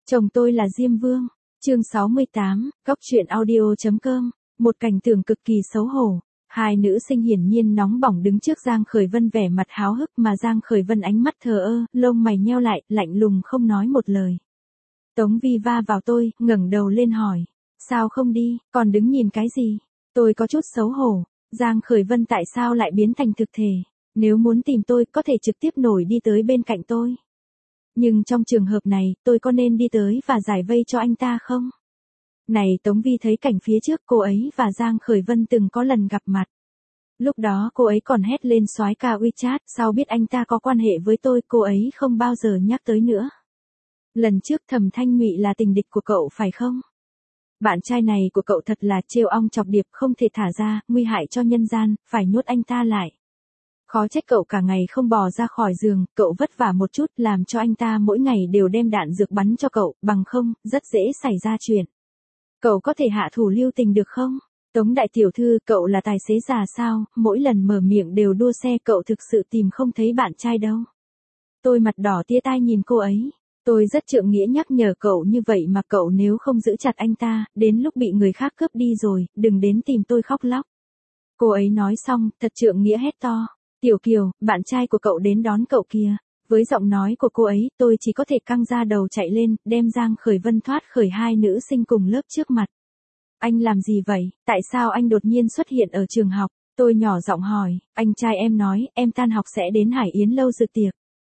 Chồng tôi là Diêm Vương. Chương 68, Góc truyện audio.com. Một cảnh tượng cực kỳ xấu hổ. Hai nữ sinh hiển nhiên nóng bỏng đứng trước Giang Khởi Vân vẻ mặt háo hức mà Giang Khởi Vân ánh mắt thờ ơ, lông mày nheo lại, lạnh lùng không nói một lời. Tống Vi va vào tôi, ngẩng đầu lên hỏi. Sao không đi, còn đứng nhìn cái gì? Tôi có chút xấu hổ. Giang Khởi Vân tại sao lại biến thành thực thể? Nếu muốn tìm tôi, có thể trực tiếp nổi đi tới bên cạnh tôi. Nhưng trong trường hợp này, tôi có nên đi tới và giải vây cho anh ta không? Này Tống Vi thấy cảnh phía trước cô ấy và Giang Khởi Vân từng có lần gặp mặt. Lúc đó cô ấy còn hét lên soái ca WeChat, sau biết anh ta có quan hệ với tôi, cô ấy không bao giờ nhắc tới nữa. Lần trước Thẩm Thanh Ngụy là tình địch của cậu phải không? Bạn trai này của cậu thật là trêu ong chọc điệp, không thể thả ra, nguy hại cho nhân gian, phải nhốt anh ta lại. Khó trách cậu cả ngày không bò ra khỏi giường, cậu vất vả một chút làm cho anh ta mỗi ngày đều đem đạn dược bắn cho cậu, bằng không, rất dễ xảy ra chuyện. Cậu có thể hạ thủ lưu tình được không? Tống đại tiểu thư, cậu là tài xế già sao, mỗi lần mở miệng đều đua xe, cậu thực sự tìm không thấy bạn trai đâu. Tôi mặt đỏ tía tai nhìn cô ấy. Tôi rất trượng nghĩa nhắc nhở cậu như vậy mà cậu nếu không giữ chặt anh ta, đến lúc bị người khác cướp đi rồi, đừng đến tìm tôi khóc lóc. Cô ấy nói xong, thật trượng nghĩa hét to. Tiểu Kiều, bạn trai của cậu đến đón cậu kìa. Với giọng nói của cô ấy, tôi chỉ có thể căng ra đầu chạy lên, đem Giang Khởi Vân thoát khỏi hai nữ sinh cùng lớp trước mặt. Anh làm gì vậy? Tại sao anh đột nhiên xuất hiện ở trường học? Tôi nhỏ giọng hỏi, anh trai em nói, em tan học sẽ đến Hải Yến lâu dự tiệc.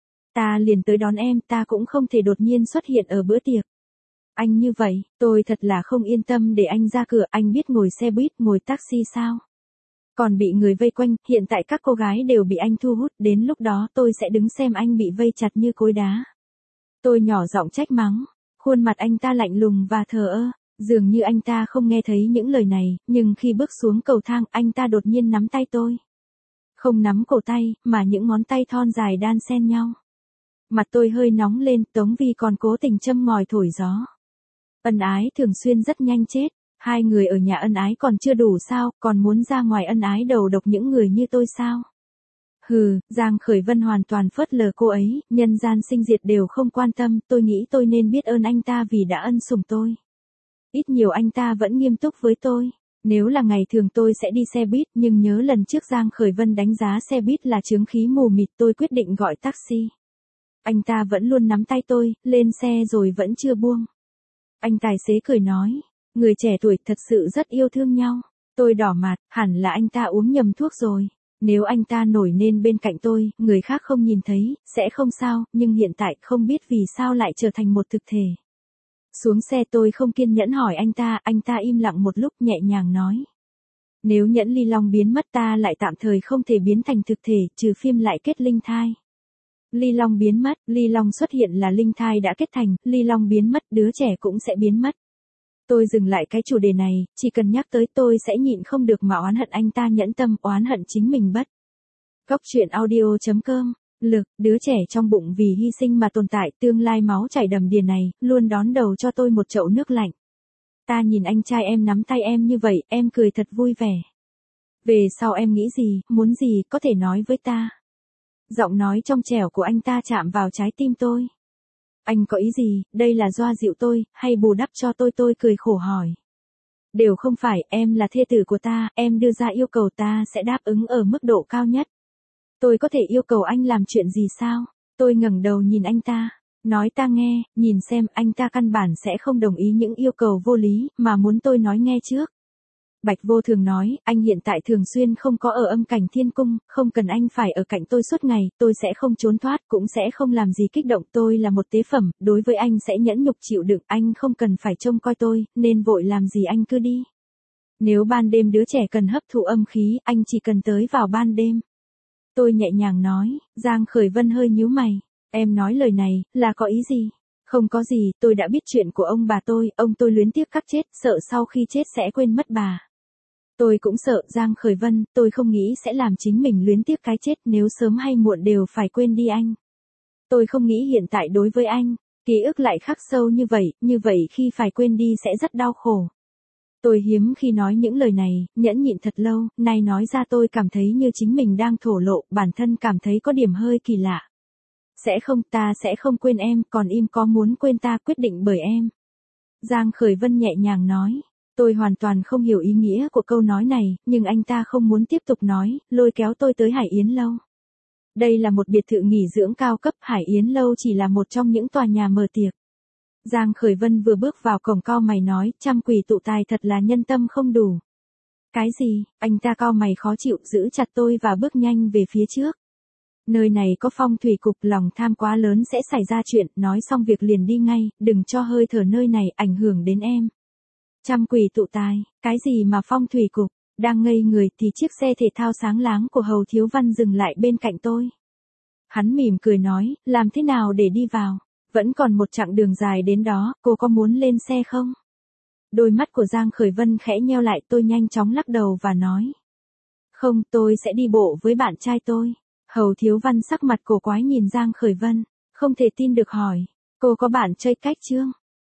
Ta liền tới đón em, ta cũng không thể đột nhiên xuất hiện ở bữa tiệc. Anh như vậy, tôi thật là không yên tâm để anh ra cửa, anh biết ngồi xe buýt, ngồi taxi sao? Còn bị người vây quanh, hiện tại các cô gái đều bị anh thu hút, đến lúc đó tôi sẽ đứng xem anh bị vây chặt như cối đá. Tôi nhỏ giọng trách mắng, khuôn mặt anh ta lạnh lùng và thờ ơ, dường như anh ta không nghe thấy những lời này, nhưng khi bước xuống cầu thang, anh ta đột nhiên nắm tay tôi. Không nắm cổ tay, mà những ngón tay thon dài đan xen nhau. Mặt tôi hơi nóng lên, Tống Vi còn cố tình châm ngòi thổi gió. Ân ái thường xuyên rất nhanh chết. Hai người ở nhà ân ái còn chưa đủ sao, còn muốn ra ngoài ân ái đầu độc những người như tôi sao? Hừ, Giang Khởi Vân hoàn toàn phớt lờ cô ấy, nhân gian sinh diệt đều không quan tâm, tôi nghĩ tôi nên biết ơn anh ta vì đã ân sủng tôi. Ít nhiều anh ta vẫn nghiêm túc với tôi. Nếu là ngày thường tôi sẽ đi xe buýt, nhưng nhớ lần trước Giang Khởi Vân đánh giá xe buýt là chướng khí mù mịt, tôi quyết định gọi taxi. Anh ta vẫn luôn nắm tay tôi, lên xe rồi vẫn chưa buông. Anh tài xế cười nói. Người trẻ tuổi thật sự rất yêu thương nhau. Tôi đỏ mặt, hẳn là anh ta uống nhầm thuốc rồi. Nếu anh ta nổi lên bên cạnh tôi, người khác không nhìn thấy, sẽ không sao, nhưng hiện tại không biết vì sao lại trở thành một thực thể. Xuống xe tôi không kiên nhẫn hỏi anh ta im lặng một lúc nhẹ nhàng nói. Nếu nhẫn ly long biến mất ta lại tạm thời không thể biến thành thực thể, trừ phim lại kết linh thai. Ly long biến mất, ly long xuất hiện là linh thai đã kết thành, ly long biến mất đứa trẻ cũng sẽ biến mất. Tôi dừng lại cái chủ đề này, chỉ cần nhắc tới tôi sẽ nhịn không được mà oán hận anh ta nhẫn tâm, oán hận chính mình bất. Góc truyện audio.com. Lực, đứa trẻ trong bụng vì hy sinh mà tồn tại, tương lai máu chảy đầm đìa này, luôn đón đầu cho tôi một chậu nước lạnh. Ta nhìn anh trai em nắm tay em như vậy, em cười thật vui vẻ. Về sau em nghĩ gì, muốn gì, có thể nói với ta. Giọng nói trong trẻo của anh ta chạm vào trái tim tôi. Anh có ý gì, đây là doa dịu tôi, hay bù đắp cho tôi cười khổ hỏi. Đều không phải, em là thê tử của ta, em đưa ra yêu cầu ta sẽ đáp ứng ở mức độ cao nhất. Tôi có thể yêu cầu anh làm chuyện gì sao? Tôi ngẩng đầu nhìn anh ta, nói ta nghe, nhìn xem anh ta căn bản sẽ không đồng ý những yêu cầu vô lý, mà muốn tôi nói nghe trước. Bạch Vô Thường nói, anh hiện tại thường xuyên không có ở âm cảnh thiên cung, không cần anh phải ở cạnh tôi suốt ngày, tôi sẽ không trốn thoát, cũng sẽ không làm gì kích động, tôi là một tế phẩm, đối với anh sẽ nhẫn nhục chịu đựng, anh không cần phải trông coi tôi, nên vội làm gì anh cứ đi. Nếu ban đêm đứa trẻ cần hấp thụ âm khí, anh chỉ cần tới vào ban đêm. Tôi nhẹ nhàng nói, Giang Khởi Vân hơi nhíu mày, em nói lời này, là có ý gì? Không có gì, tôi đã biết chuyện của ông bà tôi, ông tôi luyến tiếc các chết, sợ sau khi chết sẽ quên mất bà. Tôi cũng sợ, Giang Khởi Vân, tôi không nghĩ sẽ làm chính mình luyến tiếc cái chết, nếu sớm hay muộn đều phải quên đi anh. Tôi không nghĩ hiện tại đối với anh, ký ức lại khắc sâu như vậy khi phải quên đi sẽ rất đau khổ. Tôi hiếm khi nói những lời này, nhẫn nhịn thật lâu, nay nói ra tôi cảm thấy như chính mình đang thổ lộ, bản thân cảm thấy có điểm hơi kỳ lạ. Sẽ không, ta sẽ không quên em, còn im có muốn quên ta quyết định bởi em. Giang Khởi Vân nhẹ nhàng nói. Tôi hoàn toàn không hiểu ý nghĩa của câu nói này, nhưng anh ta không muốn tiếp tục nói, lôi kéo tôi tới Hải Yến Lâu. Đây là một biệt thự nghỉ dưỡng cao cấp, Hải Yến Lâu chỉ là một trong những tòa nhà mở tiệc. Giang Khởi Vân vừa bước vào cổng cau mày nói, trăm quỷ tụ tài thật là nhân tâm không đủ. Cái gì? Anh ta cau mày khó chịu, giữ chặt tôi và bước nhanh về phía trước. Nơi này có phong thủy cục, lòng tham quá lớn sẽ xảy ra chuyện, nói xong việc liền đi ngay, đừng cho hơi thở nơi này ảnh hưởng đến em. Trăm quỷ tụ tài, cái gì mà phong thủy cục? Đang ngây người thì chiếc xe thể thao sáng láng của Hầu Thiếu Văn dừng lại bên cạnh tôi. Hắn mỉm cười nói, làm thế nào để đi vào? Vẫn còn một chặng đường dài đến đó, cô có muốn lên xe không? Đôi mắt của Giang Khởi Vân khẽ nheo lại, tôi nhanh chóng lắc đầu và nói. Không, tôi sẽ đi bộ với bạn trai tôi. Hầu Thiếu Văn sắc mặt cổ quái nhìn Giang Khởi Vân, không thể tin được hỏi. Cô có bạn chơi cách chưa?